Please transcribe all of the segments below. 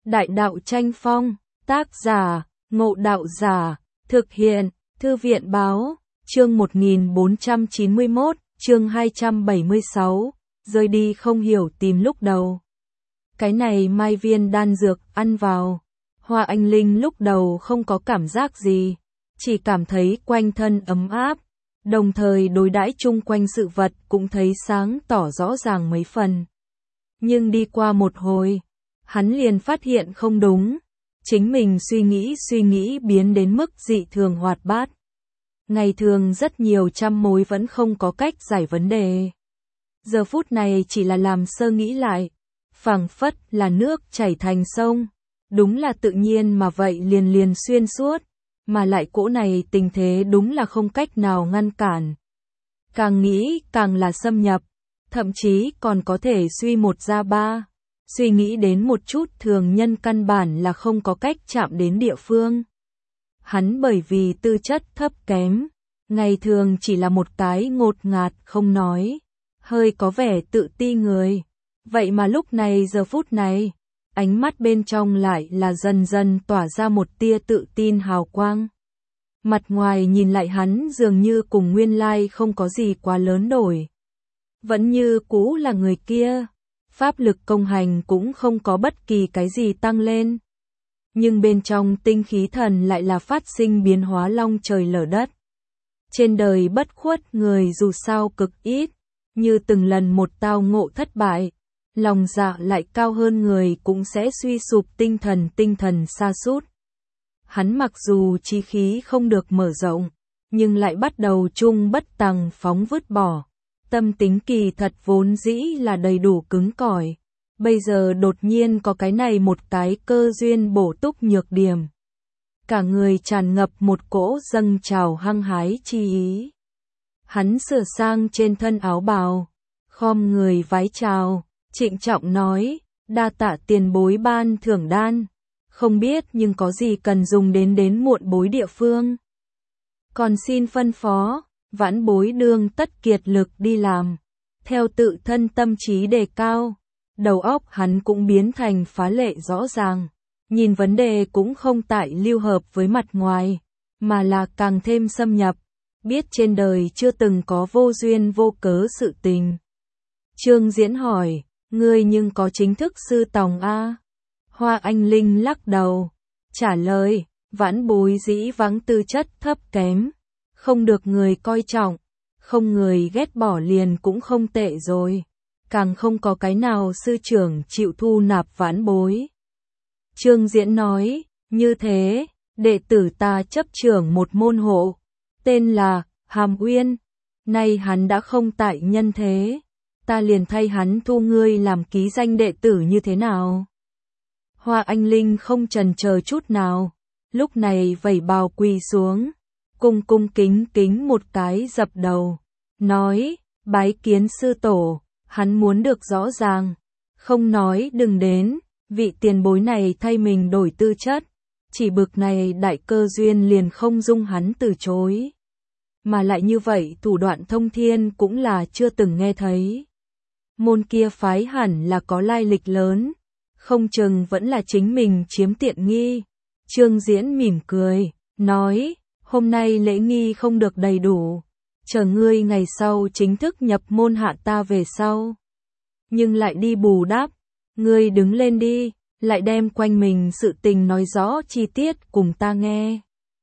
Đại đạo tranh phong, tác giả, Ngộ Đạo Giả, thực hiện, Thư viện báo, chương 1491, chương 276, rơi đi không hiểu tìm lúc đầu. Cái này mai viên đan dược ăn vào, Hoa Anh Linh lúc đầu không có cảm giác gì, chỉ cảm thấy quanh thân ấm áp, đồng thời đối đãi chung quanh sự vật cũng thấy sáng tỏ rõ ràng mấy phần. Nhưng đi qua một hồi, hắn liền phát hiện không đúng, chính mình suy nghĩ biến đến mức dị thường hoạt bát. Ngày thường rất nhiều trăm mối vẫn không có cách giải vấn đề. Giờ phút này chỉ là làm sơ nghĩ lại, phảng phất là nước chảy thành sông, đúng là tự nhiên mà vậy liền xuyên suốt, mà lại cỗ này tình thế đúng là không cách nào ngăn cản. Càng nghĩ càng là xâm nhập, thậm chí còn có thể suy một ra ba, suy nghĩ đến một chút thường nhân căn bản là không có cách chạm đến địa phương. Hắn bởi vì tư chất thấp kém, ngày thường chỉ là một cái ngột ngạt không nói, hơi có vẻ tự ti người. Vậy mà lúc này giờ phút này, ánh mắt bên trong lại là dần dần tỏa ra một tia tự tin hào quang. Mặt ngoài nhìn lại hắn dường như cùng nguyên lai không có gì quá lớn đổi. Vẫn như cũ là người kia, pháp lực công hành cũng không có bất kỳ cái gì tăng lên. Nhưng bên trong tinh khí thần lại là phát sinh biến hóa long trời lở đất. Trên đời bất khuất người dù sao cực ít, như từng lần một tao ngộ thất bại, lòng dạ lại cao hơn người cũng sẽ suy sụp tinh thần sa sút. Hắn mặc dù chí khí không được mở rộng, nhưng lại bắt đầu chung bất tằng phóng vứt bỏ. Tâm tính kỳ thật vốn dĩ là đầy đủ cứng cỏi. Bây giờ đột nhiên có cái này một cái cơ duyên bổ túc nhược điểm. Cả người tràn ngập một cỗ dâng trào hăng hái chi ý. Hắn sửa sang trên thân áo bào, khom người vái chào, trịnh trọng nói, đa tạ tiền bối ban thưởng đan, không biết nhưng có gì cần dùng đến muộn bối địa phương. Còn xin phân phó, vãn bối đương tất kiệt lực đi làm, theo tự thân tâm trí đề cao. Đầu óc hắn cũng biến thành phá lệ rõ ràng, nhìn vấn đề cũng không tại lưu hợp với mặt ngoài, mà là càng thêm xâm nhập, biết trên đời chưa từng có vô duyên vô cớ sự tình. Trương Diễn hỏi, ngươi nhưng có chính thức sư tòng a? Hoa Anh Linh lắc đầu, trả lời, vãn bối dĩ vãng tư chất thấp kém, không được người coi trọng, không người ghét bỏ liền cũng không tệ rồi. Càng không có cái nào sư trưởng chịu thu nạp vãn bối. Trương Diễn nói, như thế, đệ tử ta chấp trưởng một môn hộ, tên là Hàm Uyên, nay hắn đã không tại nhân thế, ta liền thay hắn thu ngươi làm ký danh đệ tử như thế nào? Hoa Anh Linh không chần chờ chút nào, lúc này vẩy bào quỳ xuống, cung kính một cái dập đầu, nói, bái kiến sư tổ. Hắn muốn được rõ ràng, không nói đừng đến, vị tiền bối này thay mình đổi tư chất, chỉ bực này đại cơ duyên liền không dung hắn từ chối. Mà lại như vậy thủ đoạn thông thiên cũng là chưa từng nghe thấy. Môn kia phái hẳn là có lai lịch lớn, không chừng vẫn là chính mình chiếm tiện nghi. Trương Diễn mỉm cười, nói, hôm nay lễ nghi không được đầy đủ. Chờ ngươi ngày sau chính thức nhập môn hạ ta về sau. Nhưng lại đi bù đắp, ngươi đứng lên đi, lại đem quanh mình sự tình nói rõ chi tiết cùng ta nghe.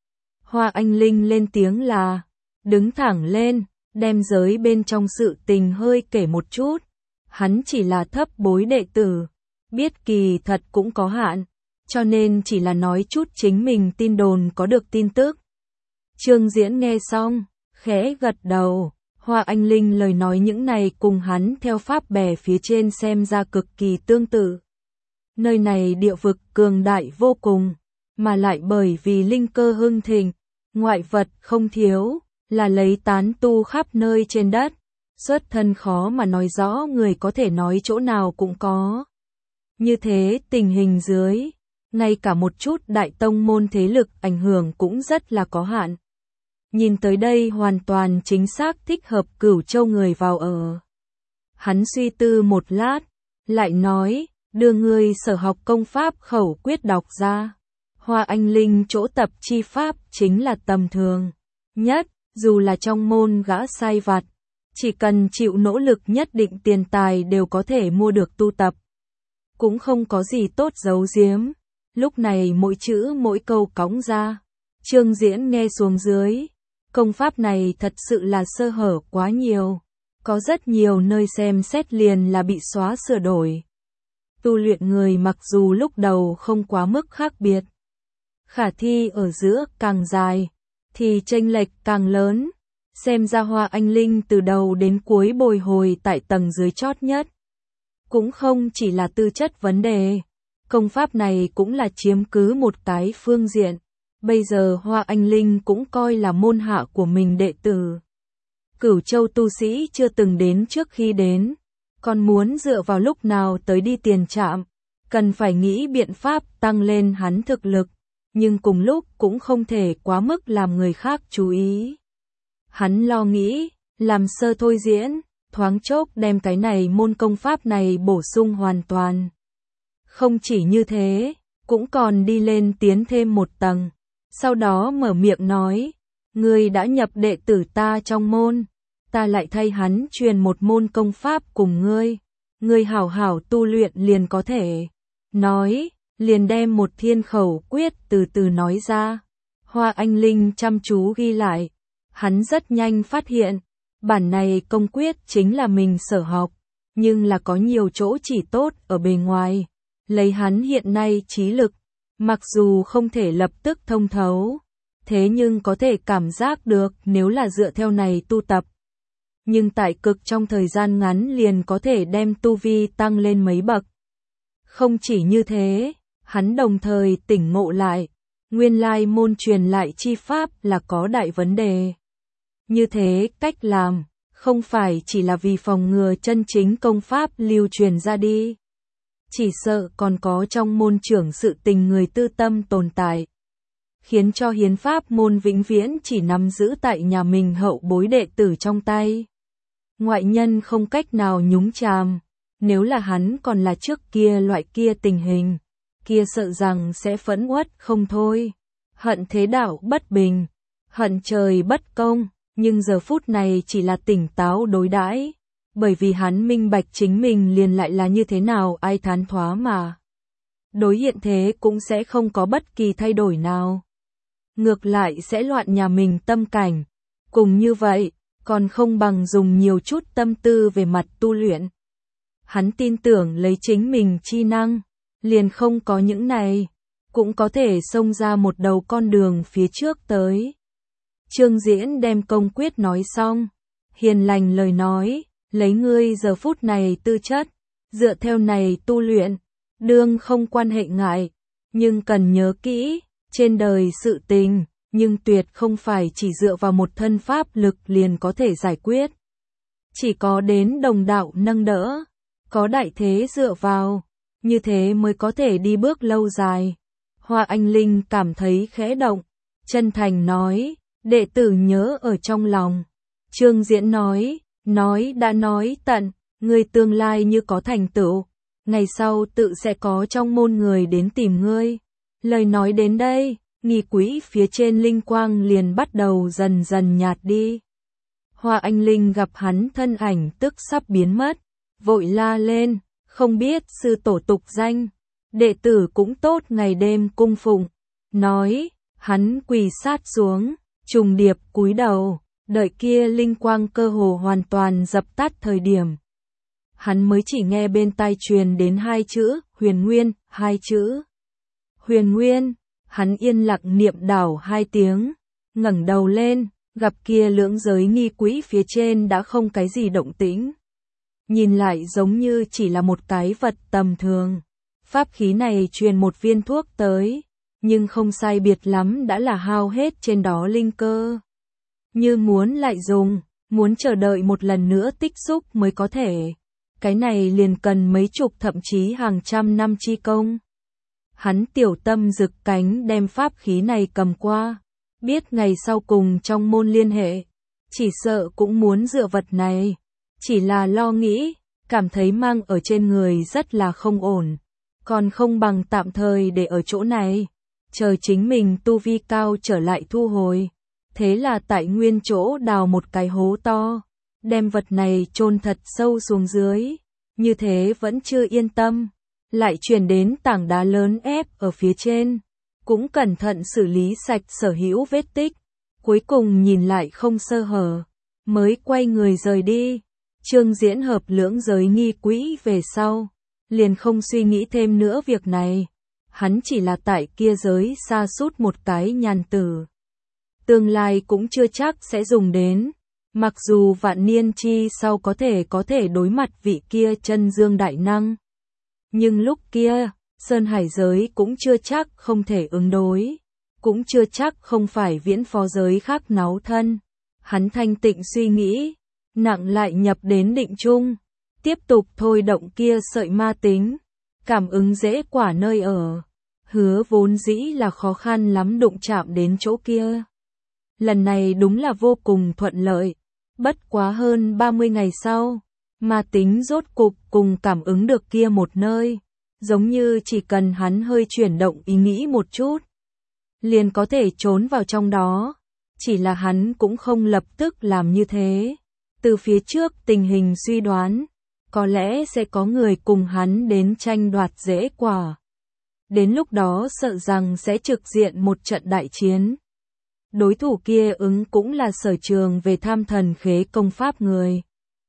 Hoa Anh Linh lên tiếng là, đứng thẳng lên, đem giới bên trong sự tình hơi kể một chút. Hắn chỉ là thấp bối đệ tử, biết kỳ thật cũng có hạn, cho nên chỉ là nói chút chính mình tin đồn có được tin tức. Trương Diễn nghe xong, khẽ gật đầu, Hoa Anh Linh lời nói những này cùng hắn theo pháp bè phía trên xem ra cực kỳ tương tự. Nơi này địa vực cường đại vô cùng, mà lại bởi vì linh cơ hưng thịnh, ngoại vật không thiếu, là lấy tán tu khắp nơi trên đất, xuất thân khó mà nói rõ người có thể nói chỗ nào cũng có. Như thế tình hình dưới, ngay cả một chút đại tông môn thế lực ảnh hưởng cũng rất là có hạn. Nhìn tới đây hoàn toàn chính xác thích hợp Cửu Châu người vào ở. Hắn suy tư một lát, lại nói, đưa ngươi sở học công pháp khẩu quyết đọc ra. Hoa Anh Linh chỗ tập chi pháp chính là tầm thường nhất, dù là trong môn gã sai vặt, chỉ cần chịu nỗ lực nhất định tiền tài đều có thể mua được tu tập. Cũng không có gì tốt giấu giếm, lúc này mỗi chữ mỗi câu cõng ra. Trương Diễn nghe xuống dưới, công pháp này thật sự là sơ hở quá nhiều, có rất nhiều nơi xem xét liền là bị xóa sửa đổi. Tu luyện người mặc dù lúc đầu không quá mức khác biệt, khả thi ở giữa càng dài, thì chênh lệch càng lớn. Xem ra Hoa Anh Linh từ đầu đến cuối bồi hồi tại tầng dưới chót nhất. Cũng không chỉ là tư chất vấn đề, công pháp này cũng là chiếm cứ một cái phương diện. Bây giờ Hoa Anh Linh cũng coi là môn hạ của mình đệ tử. Cửu Châu tu sĩ chưa từng đến trước khi đến, còn muốn dựa vào lúc nào tới đi tiền trạm, cần phải nghĩ biện pháp tăng lên hắn thực lực, nhưng cùng lúc cũng không thể quá mức làm người khác chú ý. Hắn lo nghĩ, làm sơ thôi diễn, thoáng chốc đem cái này môn công pháp này bổ sung hoàn toàn. Không chỉ như thế, cũng còn đi lên tiến thêm một tầng, sau đó mở miệng nói, ngươi đã nhập đệ tử ta trong môn, ta lại thay hắn truyền một môn công pháp cùng ngươi hảo hảo tu luyện liền có thể. Nói, liền đem một thiên khẩu quyết từ từ nói ra. Hoa Anh Linh chăm chú ghi lại, hắn rất nhanh phát hiện, bản này công quyết chính là mình sở học, nhưng là có nhiều chỗ chỉ tốt ở bề ngoài. Lấy hắn hiện nay trí lực, mặc dù không thể lập tức thông thấu, thế nhưng có thể cảm giác được nếu là dựa theo này tu tập. Nhưng tại cực trong thời gian ngắn liền có thể đem tu vi tăng lên mấy bậc. Không chỉ như thế, hắn đồng thời tỉnh ngộ lại, nguyên lai môn truyền lại chi pháp là có đại vấn đề. Như thế cách làm, không phải chỉ là vì phòng ngừa chân chính công pháp lưu truyền ra đi. Chỉ sợ còn có trong môn trưởng sự tình người tư tâm tồn tại, khiến cho hiến pháp môn vĩnh viễn chỉ nắm giữ tại nhà mình hậu bối đệ tử trong tay. Ngoại nhân không cách nào nhúng chàm, nếu là hắn còn là trước kia loại kia tình hình, kia sợ rằng sẽ phẫn uất không thôi. Hận thế đạo bất bình, hận trời bất công, nhưng giờ phút này chỉ là tỉnh táo đối đãi, bởi vì hắn minh bạch chính mình liền lại là như thế nào ai thán thoá mà. Đối hiện thế cũng sẽ không có bất kỳ thay đổi nào. Ngược lại sẽ loạn nhà mình tâm cảnh. Cùng như vậy, còn không bằng dùng nhiều chút tâm tư về mặt tu luyện. Hắn tin tưởng lấy chính mình chi năng, liền không có những này, cũng có thể xông ra một đầu con đường phía trước tới. Trương Diễn đem công quyết nói xong, hiền lành lời nói, lấy ngươi giờ phút này tư chất, dựa theo này tu luyện, đương không quan hệ ngại, nhưng cần nhớ kỹ, trên đời sự tình, nhưng tuyệt không phải chỉ dựa vào một thân pháp lực liền có thể giải quyết. Chỉ có đến đồng đạo nâng đỡ, có đại thế dựa vào, như thế mới có thể đi bước lâu dài. Hoa Anh Linh cảm thấy khẽ động, chân thành nói, đệ tử nhớ ở trong lòng. Trương Diễn nói đã nói tận, ngươi tương lai như có thành tựu, ngày sau tự sẽ có trong môn người đến tìm ngươi. Lời nói đến đây, nghi quỹ phía trên linh quang liền bắt đầu dần dần nhạt đi. Hoa Anh Linh gặp hắn thân ảnh tức sắp biến mất, vội la lên, không biết sư tổ tục danh, đệ tử cũng tốt ngày đêm cung phụng. Nói, hắn quỳ sát xuống, trùng điệp cúi đầu, đợi kia linh quang cơ hồ hoàn toàn dập tắt thời điểm. Hắn mới chỉ nghe bên tai truyền đến hai chữ, Huyền Nguyên, hai chữ. Huyền Nguyên, hắn yên lặng niệm đảo hai tiếng, ngẩng đầu lên, gặp kia lưỡng giới nghi quỹ phía trên đã không cái gì động tĩnh. Nhìn lại giống như chỉ là một cái vật tầm thường. Pháp khí này truyền một viên thuốc tới, nhưng không sai biệt lắm đã là hao hết trên đó linh cơ. Như muốn lại dùng, muốn chờ đợi một lần nữa tích xúc mới có thể. Cái này liền cần mấy chục thậm chí hàng trăm năm chi công. Hắn tiểu tâm rực cánh đem pháp khí này cầm qua, biết ngày sau cùng trong môn liên hệ, chỉ sợ cũng muốn dựa vật này, chỉ là lo nghĩ, cảm thấy mang ở trên người rất là không ổn, còn không bằng tạm thời để ở chỗ này, chờ chính mình tu vi cao trở lại thu hồi. Thế là tại nguyên chỗ đào một cái hố to, đem vật này chôn thật sâu xuống dưới, như thế vẫn chưa yên tâm, lại chuyển đến tảng đá lớn ép ở phía trên, cũng cẩn thận xử lý sạch sở hữu vết tích, cuối cùng nhìn lại không sơ hở, mới quay người rời đi. Trương Diễn hợp lưỡng giới nghi quỹ về sau, liền không suy nghĩ thêm nữa việc này, hắn chỉ là tại kia giới sa sút một cái nhàn tử. Tương lai cũng chưa chắc sẽ dùng đến, mặc dù vạn niên chi sau có thể đối mặt vị kia chân dương đại năng. Nhưng lúc kia, Sơn Hải giới cũng chưa chắc không thể ứng đối, cũng chưa chắc không phải viễn phó giới khác náo thân. Hắn thanh tịnh suy nghĩ, nặng lại nhập đến định chung, tiếp tục thôi động kia sợi ma tính, cảm ứng dễ quả nơi ở, hứa vốn dĩ là khó khăn lắm đụng chạm đến chỗ kia. Lần này đúng là vô cùng thuận lợi, bất quá hơn 30 ngày sau, ma tính rốt cục cùng cảm ứng được kia một nơi, giống như chỉ cần hắn hơi chuyển động ý nghĩ một chút, liền có thể trốn vào trong đó, chỉ là hắn cũng không lập tức làm như thế. Từ phía trước tình hình suy đoán, có lẽ sẽ có người cùng hắn đến tranh đoạt dễ quả. Đến lúc đó sợ rằng sẽ trực diện một trận đại chiến. Đối thủ kia ứng cũng là sở trường về tham thần khế công pháp người.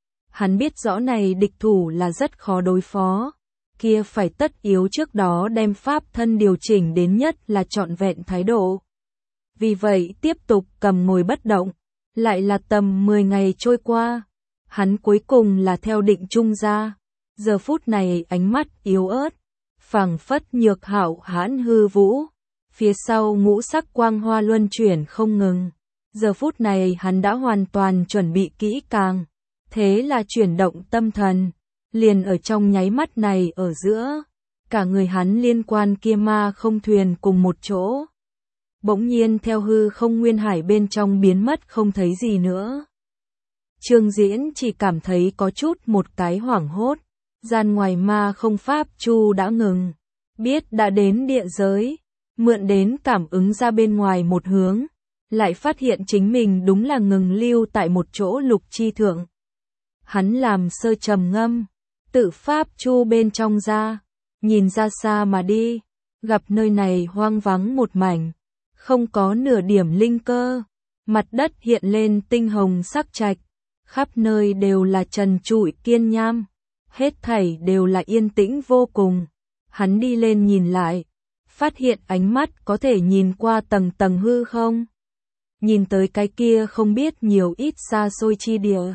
Hắn biết rõ này địch thủ là rất khó đối phó, kia phải tất yếu trước đó đem pháp thân điều chỉnh đến nhất là trọn vẹn thái độ. Vì vậy tiếp tục cầm ngồi bất động, lại là tầm 10 ngày trôi qua, hắn cuối cùng là theo định chung ra. Giờ phút này ánh mắt yếu ớt, phảng phất nhược hạo hãn hư vũ, phía sau ngũ sắc quang hoa luân chuyển không ngừng. Giờ phút này hắn đã hoàn toàn chuẩn bị kỹ càng, thế là chuyển động tâm thần, liền ở trong nháy mắt này ở giữa, cả người hắn liên quan kia ma không thuyền cùng một chỗ. Bỗng nhiên theo hư không nguyên hải bên trong biến mất không thấy gì nữa. Trương Diễn chỉ cảm thấy có chút một cái hoảng hốt, gian ngoài ma không pháp chu đã ngừng, biết đã đến địa giới, mượn đến cảm ứng ra bên ngoài một hướng, lại phát hiện chính mình đúng là ngừng lưu tại một chỗ lục chi thượng. Hắn làm sơ trầm ngâm, tự pháp chu bên trong ra, nhìn ra xa mà đi, gặp nơi này hoang vắng một mảnh, không có nửa điểm linh cơ, mặt đất hiện lên tinh hồng sắc trạch, khắp nơi đều là trần trụi kiên nham, hết thảy đều là yên tĩnh vô cùng. Hắn đi lên nhìn lại, phát hiện ánh mắt có thể nhìn qua tầng tầng hư không, nhìn tới cái kia không biết nhiều ít xa xôi chi địa.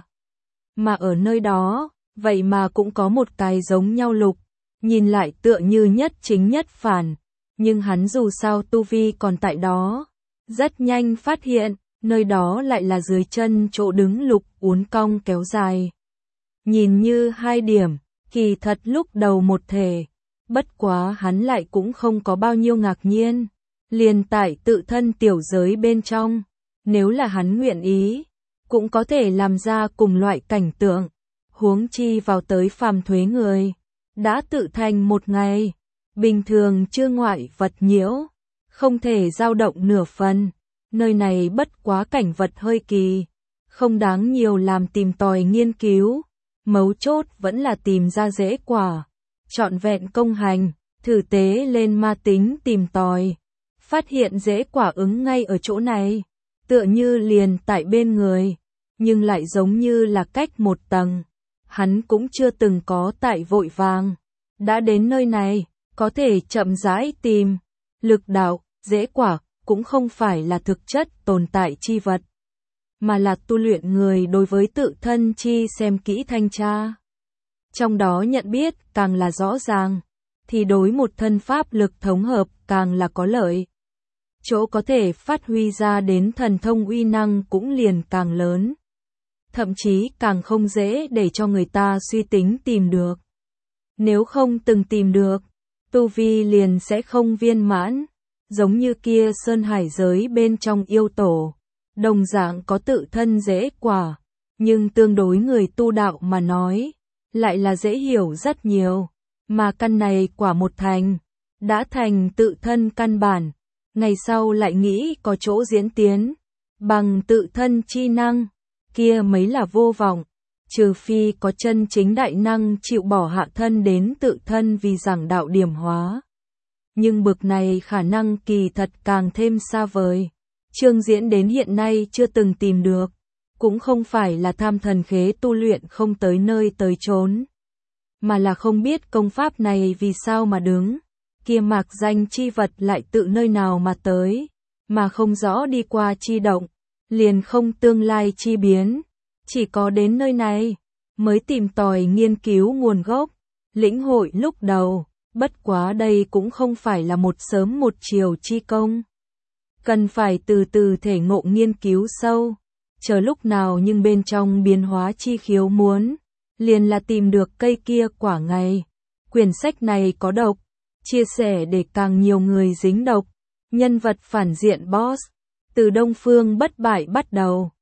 Mà ở nơi đó, vậy mà cũng có một cái giống nhau lục, nhìn lại tựa như nhất chính nhất phản, nhưng hắn dù sao tu vi còn tại đó, rất nhanh phát hiện, nơi đó lại là dưới chân chỗ đứng lục uốn cong kéo dài. Nhìn như hai điểm, kỳ thật lúc đầu một thể, bất quá hắn lại cũng không có bao nhiêu ngạc nhiên, liền tại tự thân tiểu giới bên trong, nếu là hắn nguyện ý, cũng có thể làm ra cùng loại cảnh tượng, huống chi vào tới phàm thuế người, đã tự thành một ngày, bình thường chưa ngoại vật nhiễu, không thể dao động nửa phần, nơi này bất quá cảnh vật hơi kỳ, không đáng nhiều làm tìm tòi nghiên cứu, mấu chốt vẫn là tìm ra dễ quả, trọn vẹn công hành, thử tế lên ma tính tìm tòi, phát hiện dễ quả ứng ngay ở chỗ này, tựa như liền tại bên người, nhưng lại giống như là cách một tầng, hắn cũng chưa từng có tại vội vàng, đã đến nơi này, có thể chậm rãi tìm, lực đạo, dễ quả, cũng không phải là thực chất tồn tại chi vật, mà là tu luyện người đối với tự thân chi xem kỹ thanh tra. Trong đó nhận biết càng là rõ ràng, thì đối một thân pháp lực thống hợp càng là có lợi. Chỗ có thể phát huy ra đến thần thông uy năng cũng liền càng lớn. Thậm chí càng không dễ để cho người ta suy tính tìm được. Nếu không từng tìm được, tu vi liền sẽ không viên mãn, giống như kia sơn hải giới bên trong yêu tổ, đồng dạng có tự thân dễ quả, nhưng tương đối người tu đạo mà nói, lại là dễ hiểu rất nhiều, mà căn này quả một thành, đã thành tự thân căn bản, ngày sau lại nghĩ có chỗ diễn tiến, bằng tự thân chi năng, kia mới là vô vọng, trừ phi có chân chính đại năng chịu bỏ hạ thân đến tự thân vì giảng đạo điểm hóa. Nhưng bực này khả năng kỳ thật càng thêm xa vời. Trương Diễn đến hiện nay chưa từng tìm được, cũng không phải là tham thần khế tu luyện không tới nơi tới chốn, mà là không biết công pháp này vì sao mà đứng, kia mạc danh chi vật lại tự nơi nào mà tới, mà không rõ đi qua chi động, liền không tương lai chi biến, chỉ có đến nơi này, mới tìm tòi nghiên cứu nguồn gốc, lĩnh hội lúc đầu, bất quá đây cũng không phải là một sớm một chiều chi công. Cần phải từ từ thể ngộ nghiên cứu sâu, chờ lúc nào nhưng bên trong biến hóa chi khiếu muốn, liền là tìm được cây kia quả ngày. Quyển sách này có độc, chia sẻ để càng nhiều người dính độc, nhân vật phản diện boss, từ Đông Phương bất bại bắt đầu.